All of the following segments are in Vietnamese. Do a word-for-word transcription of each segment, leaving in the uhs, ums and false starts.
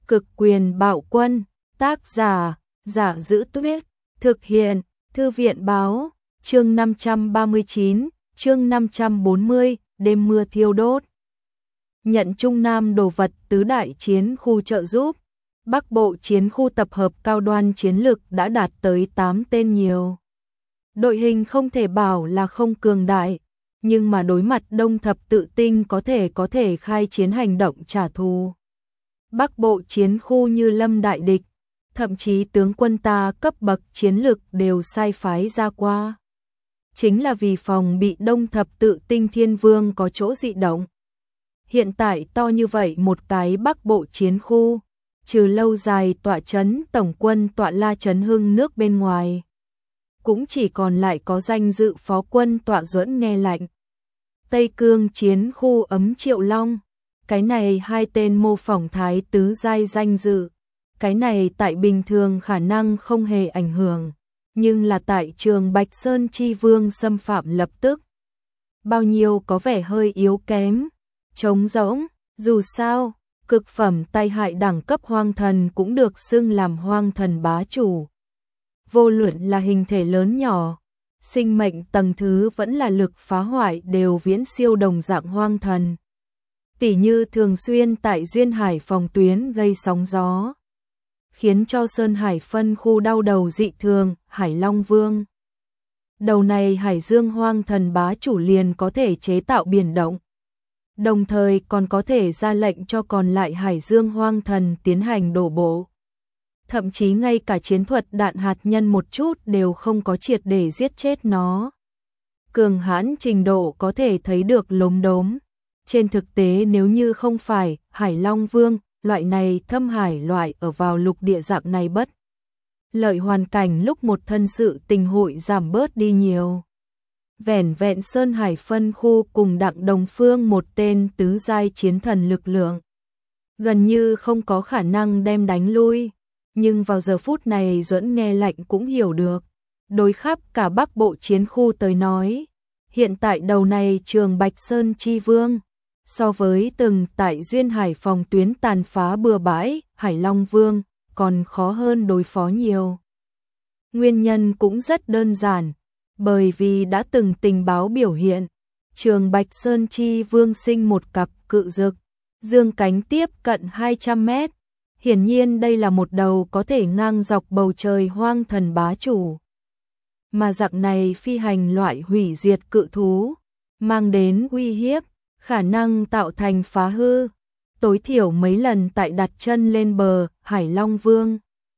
Cực quyền bạo quân, tác giả, Giả Giữ Tuyết, thực hiện, Thư viện báo, chương năm trăm ba mươi chín, chương năm trăm bốn mươi, đêm mưa thiêu đốt. Nhận Trung Nam đồ vật tứ đại chiến khu trợ giúp, Bắc Bộ chiến khu tập hợp cao đoan chiến lực đã đạt tới tám tên nhiều. Đội hình không thể bảo là không cường đại, nhưng mà đối mặt Đông Thập Tự Tinh có thể có thể khai chiến hành động trả thù. Bắc Bộ chiến khu như lâm đại địch, thậm chí tướng quân ta cấp bậc chiến lực đều sai phái ra qua. Chính là vì phòng bị Đông Thập Tự Tinh Thiên Vương có chỗ dị động. Hiện tại to như vậy một cái Bắc Bộ chiến khu, trừ lâu dài tọa trấn tổng quân tọa La Trấn Hưng nước bên ngoài, cũng chỉ còn lại có danh dự phó quân tọa Duẫn Nghe Lạnh. Tây Cương chiến khu ấm Triệu Long, cái này hai tên mô phỏng thái tứ giai danh dự, cái này tại bình thường khả năng không hề ảnh hưởng, nhưng là tại trường Bạch Sơn Chi Vương xâm phạm lập tức. Bao nhiêu có vẻ hơi yếu kém, trống rỗng, dù sao, cực phẩm tai hại đẳng cấp hoang thần cũng được xưng làm hoang thần bá chủ. Vô luận là hình thể lớn nhỏ, sinh mệnh tầng thứ vẫn là lực phá hoại đều viễn siêu đồng dạng hoang thần. Tỷ như thường xuyên tại Duyên Hải phòng tuyến gây sóng gió, khiến cho Sơn Hải phân khu đau đầu dị thường, Hải Long Vương. Đầu này Hải Dương hoang thần bá chủ liền có thể chế tạo biển động, đồng thời còn có thể ra lệnh cho còn lại Hải Dương hoang thần tiến hành đổ bộ. Thậm chí ngay cả chiến thuật đạn hạt nhân một chút đều không có triệt để giết chết nó. Cường hãn trình độ có thể thấy được lốm đốm. Trên thực tế nếu như không phải Hải Long Vương, loại này thâm hải loại ở vào lục địa dạng này bất lợi hoàn cảnh lúc một thân sự tình hội giảm bớt đi nhiều. Vẻn vẹn Sơn Hải phân khu cùng Đặng Đồng Phương một tên tứ giai chiến thần lực lượng, gần như không có khả năng đem đánh lui. Nhưng vào giờ phút này Duẫn Nghe Lạnh cũng hiểu được, đối khắp cả Bắc Bộ chiến khu tới nói, hiện tại đầu này trường Bạch Sơn Chi Vương, so với từng tại Duyên Hải phòng tuyến tàn phá bừa bãi, Hải Long Vương, còn khó hơn đối phó nhiều. Nguyên nhân cũng rất đơn giản, bởi vì đã từng tình báo biểu hiện, trường Bạch Sơn Chi Vương sinh một cặp cự dực, dương cánh tiếp cận hai trăm mét. Hiển nhiên đây là một đầu có thể ngang dọc bầu trời hoang thần bá chủ. Mà dạng này phi hành loại hủy diệt cự thú, mang đến uy hiếp, khả năng tạo thành phá hư, tối thiểu mấy lần tại đặt chân lên bờ, Hải Long Vương.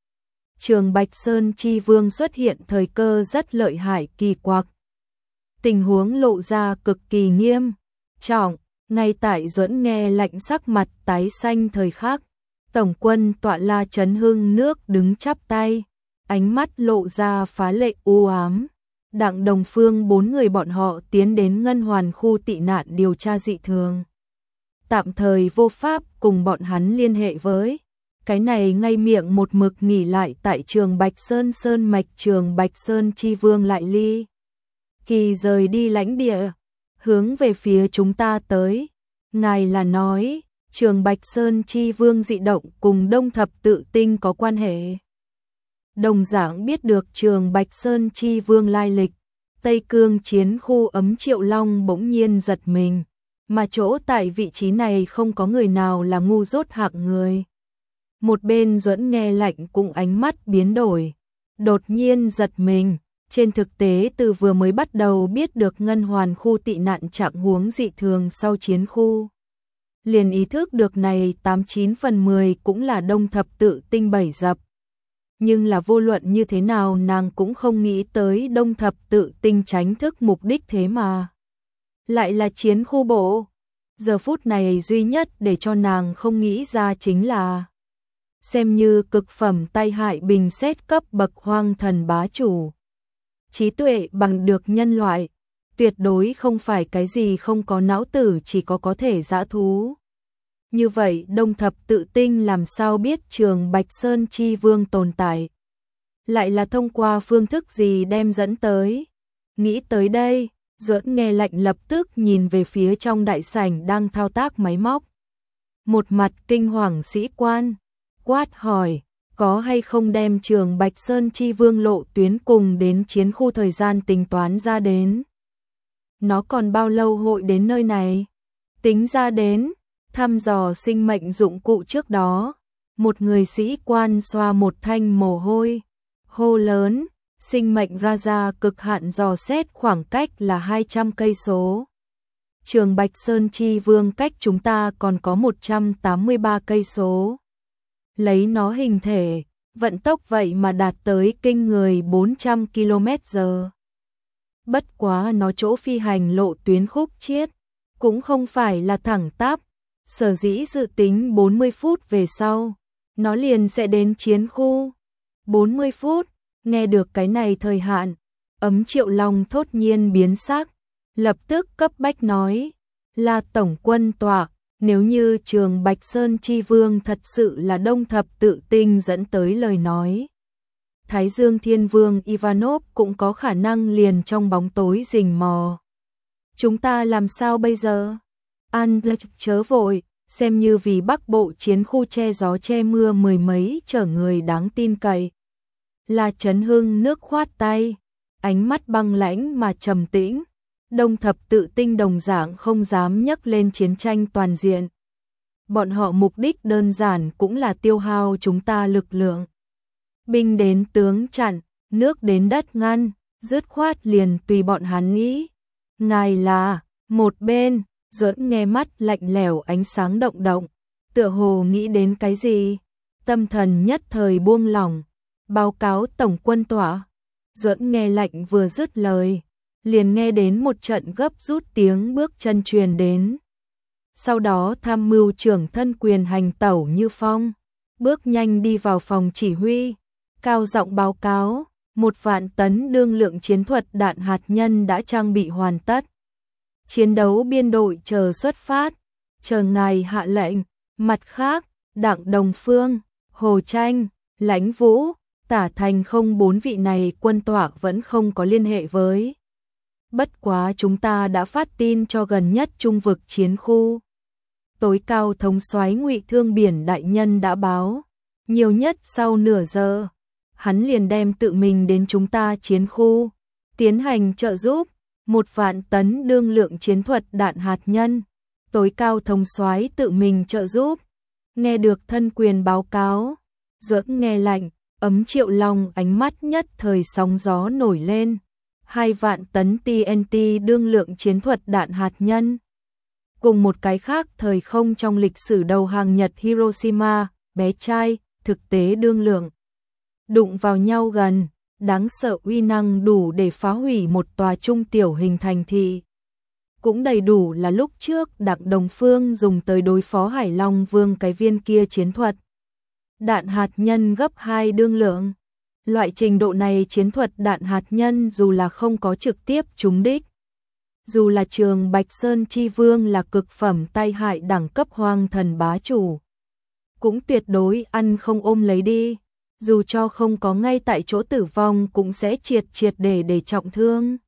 Trường Bạch Sơn Chi Vương xuất hiện thời cơ rất lợi hại kỳ quặc. Tình huống lộ ra cực kỳ nghiêm trọng, ngay tại Duẫn Nghe Lạnh sắc mặt tái xanh thời khắc. Tổng quân tọa La Trấn Hưng nước đứng chắp tay, ánh mắt lộ ra phá lệ u ám. Đặng Đồng Phương bốn người bọn họ tiến đến Ngân Hoàn khu tị nạn điều tra dị thường. Tạm thời vô pháp cùng bọn hắn liên hệ với. Cái này ngay miệng một mực nghỉ lại tại trường Bạch Sơn Sơn mạch trường Bạch Sơn Chi Vương lại ly. Kỳ rời đi lãnh địa, hướng về phía chúng ta tới. Ngài là nói, trường Bạch Sơn Chi Vương dị động cùng Đông Thập Tự Tinh có quan hệ. Đồng dạng biết được trường Bạch Sơn Chi Vương lai lịch, Tây Cương chiến khu ấm Triệu Long bỗng nhiên giật mình, mà chỗ tại vị trí này không có người nào là ngu dốt hạng người. Một bên Duẫn Nghe Lạnh cũng ánh mắt biến đổi, đột nhiên giật mình, trên thực tế từ vừa mới bắt đầu biết được Ngân Hoàn khu tị nạn trạng huống dị thường sau chiến khu. Liền ý thức được này tám chín phần mười cũng là Đông Thập Tự Tinh bẫy dập. Nhưng là vô luận như thế nào nàng cũng không nghĩ tới Đông Thập Tự Tinh tránh thức mục đích thế mà. Lại là chiến khu bộ. Giờ phút này duy nhất để cho nàng không nghĩ ra chính là xem như cực phẩm tai hại bình xét cấp bậc hoang thần bá chủ. Trí tuệ bằng được nhân loại. Tuyệt đối không phải cái gì không có não tử chỉ có có thể dã thú. Như vậy Đông Thập Tự Tinh làm sao biết trường Bạch Sơn Chi Vương tồn tại? Lại là thông qua phương thức gì đem dẫn tới? Nghĩ tới đây, Duẫn Nghe Lạnh lập tức nhìn về phía trong đại sảnh đang thao tác máy móc. Một mặt kinh hoàng sĩ quan, quát hỏi, có hay không đem Trường Bạch Sơn Chi Vương lộ tuyến cùng đến chiến khu thời gian tính toán ra đến. Nó còn bao lâu hội đến nơi này? Tính ra đến, thăm dò sinh mệnh dụng cụ trước đó, một người sĩ quan xoa một thanh mồ hôi, hô lớn, sinh mệnh Raja cực hạn dò xét khoảng cách là hai trăm cây số. Trường Bạch Sơn Chi Vương cách chúng ta còn có một trăm tám mươi ba cây số. Lấy nó hình thể, vận tốc vậy mà đạt tới kinh người bốn trăm ki lô mét giờ. Bất quá nó chỗ phi hành lộ tuyến khúc chiết, cũng không phải là thẳng tắp, sở dĩ dự tính bốn mươi phút về sau, nó liền sẽ đến chiến khu. bốn mươi phút, nghe được cái này thời hạn, Ấm Triệu Long thốt nhiên biến sắc, lập tức cấp bách nói, là tổng quân tọa, nếu như Trường Bạch Sơn Chi Vương thật sự là đông thập tự tinh dẫn tới lời nói. Thái Dương Thiên Vương Ivanov cũng có khả năng liền trong bóng tối rình mò. Chúng ta làm sao bây giờ? An chớ vội, xem như vì Bắc Bộ chiến khu che gió che mưa mười mấy chở người đáng tin cậy. Là Trấn Hưng nước khoát tay, ánh mắt băng lãnh mà trầm tĩnh. Đông thập tự tinh đồng dạng không dám nhấc lên chiến tranh toàn diện. Bọn họ mục đích đơn giản cũng là tiêu hao chúng ta lực lượng. Binh đến tướng chặn, nước đến đất ngăn, dứt khoát liền tùy bọn hắn nghĩ. Ngài là, một bên, Duẫn nghe mắt lạnh lẽo ánh sáng động động, tựa hồ nghĩ đến cái gì, tâm thần nhất thời buông lỏng, báo cáo tổng quân tọa. Duẫn nghe lạnh vừa dứt lời, liền nghe đến một trận gấp rút tiếng bước chân truyền đến. Sau đó tham mưu trưởng thân quyền hành tẩu như phong, bước nhanh đi vào phòng chỉ huy, cao giọng báo cáo, một vạn tấn đương lượng chiến thuật đạn hạt nhân đã trang bị hoàn tất. Chiến đấu biên đội chờ xuất phát, chờ ngài hạ lệnh. Mặt khác, Đặng Đồng Phương, Hồ Tranh, Lãnh Vũ, Tả Thành không bốn vị này quân tọa vẫn không có liên hệ với. Bất quá chúng ta đã phát tin cho gần nhất trung vực chiến khu. Tối cao thống soái Ngụy Thương Biển đại nhân đã báo, nhiều nhất sau nửa giờ, hắn liền đem tự mình đến chúng ta chiến khu, tiến hành trợ giúp, một vạn tấn đương lượng chiến thuật đạn hạt nhân. Tối cao thống soái tự mình trợ giúp. Nghe được thân quyền báo cáo, Duẫn nghe lạnh, Ấm Triệu Long ánh mắt nhất thời sóng gió nổi lên. Hai vạn tấn T N T đương lượng chiến thuật đạn hạt nhân. Cùng một cái khác thời không trong lịch sử đầu hàng Nhật Hiroshima, bé trai, thực tế đương lượng. Đụng vào nhau gần, đáng sợ uy năng đủ để phá hủy một tòa trung tiểu hình thành thị. Cũng đầy đủ là lúc trước Đặng Đồng Phương dùng tới đối phó Hải Long Vương cái viên kia chiến thuật. Đạn hạt nhân gấp hai đương lượng. Loại trình độ này chiến thuật đạn hạt nhân dù là không có trực tiếp trúng đích. Dù là Trường Bạch Sơn Chi Vương là cực phẩm tai hại đẳng cấp hoang thần bá chủ, cũng tuyệt đối ăn không ôm lấy đi. Dù cho không có ngay tại chỗ tử vong cũng sẽ triệt triệt để để trọng thương.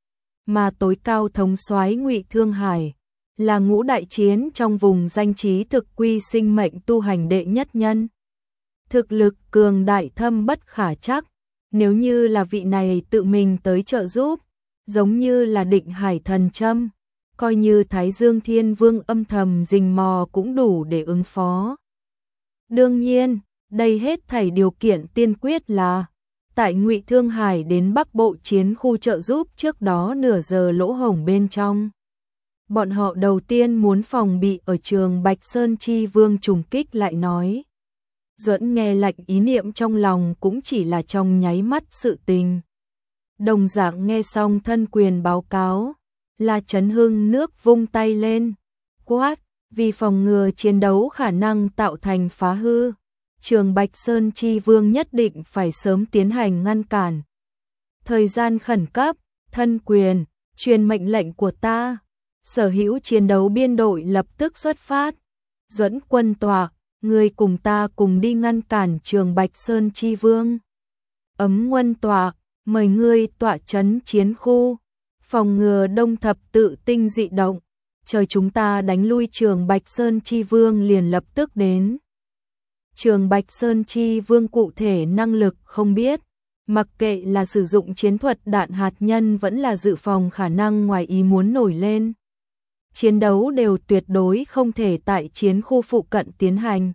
Mà tối cao thống soái Ngụy Thương Hải là ngũ đại chiến trong vùng danh trí thực quy sinh mệnh tu hành đệ nhất nhân. Thực lực cường đại thâm bất khả chắc, nếu như là vị này tự mình tới trợ giúp, giống như là Định Hải Thần Châm, coi như Thái Dương Thiên Vương âm thầm rình mò cũng đủ để ứng phó. Đương nhiên, đây hết thảy điều kiện tiên quyết là tại Ngụy Thương Hải đến Bắc Bộ chiến khu trợ giúp trước đó nửa giờ lỗ hổng bên trong. Bọn họ đầu tiên muốn phòng bị ở Trường Bạch Sơn Chi Vương trùng kích lại nói. Duẫn nghe lạnh ý niệm trong lòng cũng chỉ là trong nháy mắt sự tình. Đồng dạng nghe xong thân quyền báo cáo, là Trấn Hưng nước vung tay lên, quát, vì phòng ngừa chiến đấu khả năng tạo thành phá hư. Trường Bạch Sơn Chi Vương nhất định phải sớm tiến hành ngăn cản. Thời gian khẩn cấp, thân quyền, truyền mệnh lệnh của ta. Sở hữu chiến đấu biên đội lập tức xuất phát. Duẫn quân tọa, người cùng ta cùng đi ngăn cản Trường Bạch Sơn Chi Vương. Ấm Nguân tọa, mời ngươi tọa trấn chiến khu, phòng ngừa đông thập tự tinh dị động. Chờ chúng ta đánh lui Trường Bạch Sơn Chi Vương liền lập tức đến. Trường Bạch Sơn Chi Vương cụ thể năng lực không biết, mặc kệ là sử dụng chiến thuật đạn hạt nhân vẫn là dự phòng khả năng ngoài ý muốn nổi lên. Chiến đấu đều tuyệt đối không thể tại chiến khu phụ cận tiến hành.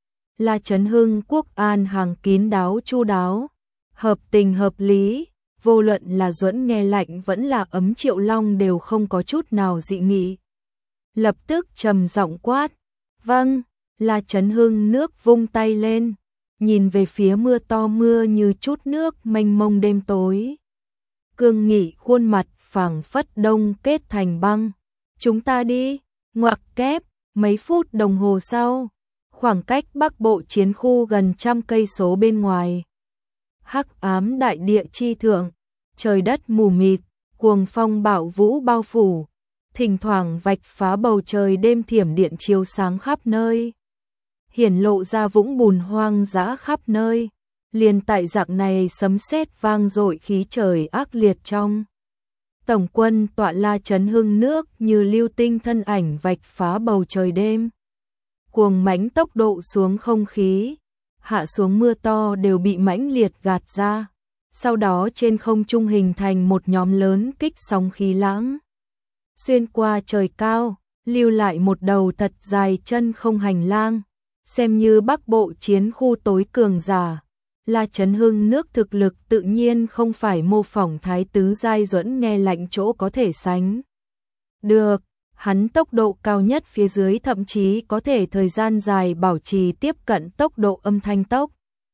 La Chấn Hưng quốc an hàng kín đáo chu đáo, hợp tình hợp lý, vô luận là Duẫn nghe lạnh vẫn là Ấm Triệu Long đều không có chút nào dị nghị. Lập tức trầm giọng quát, vâng. La Chấn Hưng nước vung tay lên, nhìn về phía mưa to mưa như chút nước mênh mông đêm tối. Cương nghị khuôn mặt phảng phất đông kết thành băng. Chúng ta đi, ngoặc kép, mấy phút đồng hồ sau, khoảng cách Bắc Bộ chiến khu gần trăm cây số bên ngoài. Hắc ám đại địa chi thượng, trời đất mù mịt, cuồng phong bạo vũ bao phủ, thỉnh thoảng vạch phá bầu trời đêm thiểm điện chiếu sáng khắp nơi. Hiển lộ ra vũng bùn hoang dã khắp nơi, liền tại dạng này sấm sét vang dội khí trời ác liệt trong. Tổng quân tọa La Chấn Hưng nước như lưu tinh thân ảnh vạch phá bầu trời đêm. Cuồng mãnh tốc độ xuống không khí, hạ xuống mưa to đều bị mãnh liệt gạt ra. Sau đó trên không trung hình thành một nhóm lớn kích sóng khí lãng. Xuyên qua trời cao, lưu lại một đầu thật dài chân không hành lang. Xem như Bắc Bộ chiến khu tối cường giả, La Chấn Hưng nước thực lực tự nhiên không phải mô phỏng thái tứ giai Duẫn nghe lạnh chỗ có thể sánh. Được, hắn tốc độ cao nhất phía dưới thậm chí có thể thời gian dài bảo trì tiếp cận tốc độ âm thanh tốc.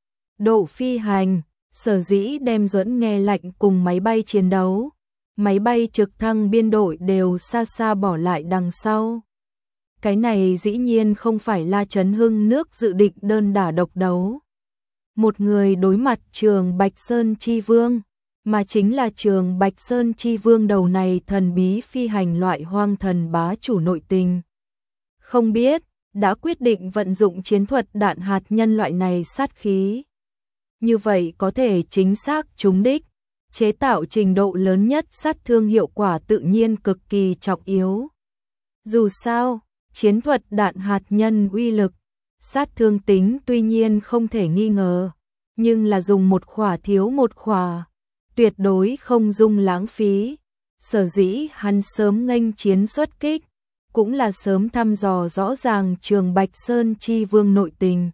Độ phi hành, sở dĩ đem Duẫn nghe lạnh cùng máy bay chiến đấu. Máy bay trực thăng biên đội đều xa xa bỏ lại đằng sau. Cái này dĩ nhiên không phải La Chấn Hưng nước dự định đơn đả độc đấu. Một người đối mặt Trường Bạch Sơn Chi Vương, mà chính là Trường Bạch Sơn Chi Vương đầu này thần bí phi hành loại hoang thần bá chủ nội tình. Không biết, đã quyết định vận dụng chiến thuật đạn hạt nhân loại này sát khí. Như vậy có thể chính xác trúng đích, chế tạo trình độ lớn nhất sát thương hiệu quả tự nhiên cực kỳ trọng yếu. Dù sao, chiến thuật đạn hạt nhân uy lực, sát thương tính tuy nhiên không thể nghi ngờ, nhưng là dùng một khỏa thiếu một khỏa, tuyệt đối không dung lãng phí. Sở dĩ hắn sớm nghênh chiến xuất kích, cũng là sớm thăm dò rõ ràng Trường Bạch Sơn Chi Vương nội tình.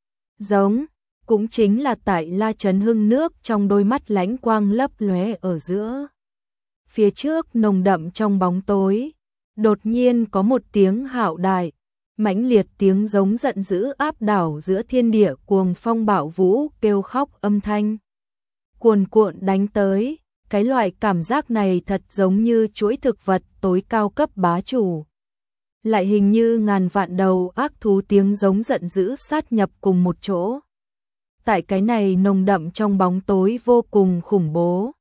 Giống, cũng chính là tại La Chấn Hưng nước trong đôi mắt lãnh quang lấp lóe ở giữa. Phía trước nồng đậm trong bóng tối, đột nhiên có một tiếng hạo đại, mãnh liệt tiếng giống giận dữ áp đảo giữa thiên địa, cuồng phong bạo vũ kêu khóc âm thanh. Cuồn cuộn đánh tới, cái loại cảm giác này thật giống như chuỗi thực vật tối cao cấp bá chủ. Lại hình như ngàn vạn đầu ác thú tiếng giống giận dữ sát nhập cùng một chỗ. Tại cái này nồng đậm trong bóng tối vô cùng khủng bố.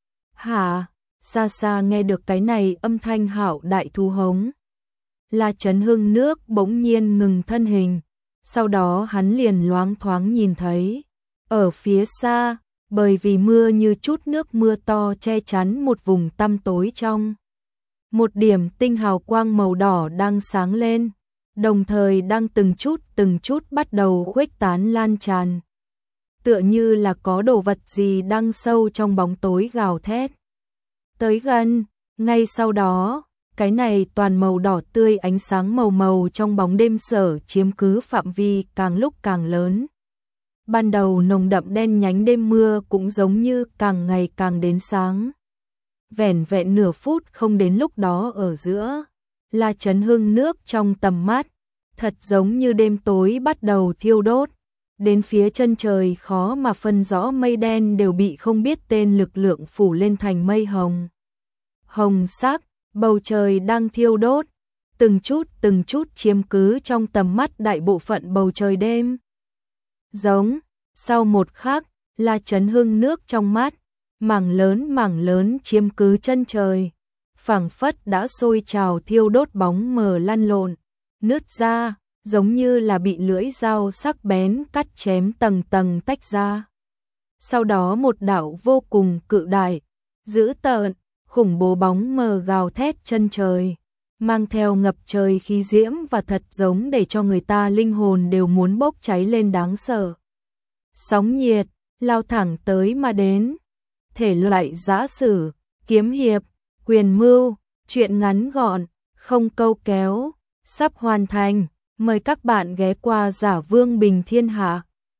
Hả? Xa xa nghe được cái này âm thanh hạo đại thu hống. La Chấn Hưng nước bỗng nhiên ngừng thân hình, sau đó hắn liền loáng thoáng nhìn thấy, ở phía xa, bởi vì mưa như chút nước mưa to che chắn một vùng tăm tối trong. Một điểm tinh hào quang màu đỏ đang sáng lên, đồng thời đang từng chút từng chút bắt đầu khuếch tán lan tràn. Tựa như là có đồ vật gì đang sâu trong bóng tối gào thét. Tới gần, ngay sau đó, cái này toàn màu đỏ tươi ánh sáng màu màu trong bóng đêm sở chiếm cứ phạm vi càng lúc càng lớn. Ban đầu nồng đậm đen nhánh đêm mưa cũng giống như càng ngày càng đến sáng. Vẻn vẹn nửa phút không đến lúc đó ở giữa, La Chấn Hưng nước trong tầm mắt, thật giống như đêm tối bắt đầu thiêu đốt. Đến phía chân trời khó mà phân rõ mây đen đều bị không biết tên lực lượng phủ lên thành mây hồng. Hồng sắc, bầu trời đang thiêu đốt, từng chút từng chút chiếm cứ trong tầm mắt đại bộ phận bầu trời đêm. Giống, sau một khắc, La Chấn Hưng nước trong mắt, mảng lớn mảng lớn chiếm cứ chân trời, phảng phất đã sôi trào thiêu đốt bóng mờ lăn lộn, nứt ra, giống như là bị lưỡi dao sắc bén cắt chém tầng tầng tách ra. Sau đó một đạo vô cùng cự đại, dữ tợn, khủng bố bóng mờ gào thét chân trời, mang theo ngập trời khí diễm và thật giống để cho người ta linh hồn đều muốn bốc cháy lên đáng sợ. Sóng nhiệt, lao thẳng tới mà đến. Thể loại giã sử, kiếm hiệp, quyền mưu, truyện ngắn gọn, không câu kéo, sắp hoàn thành. Mời các bạn ghé qua Giả Vương Bình Thiên Hạ.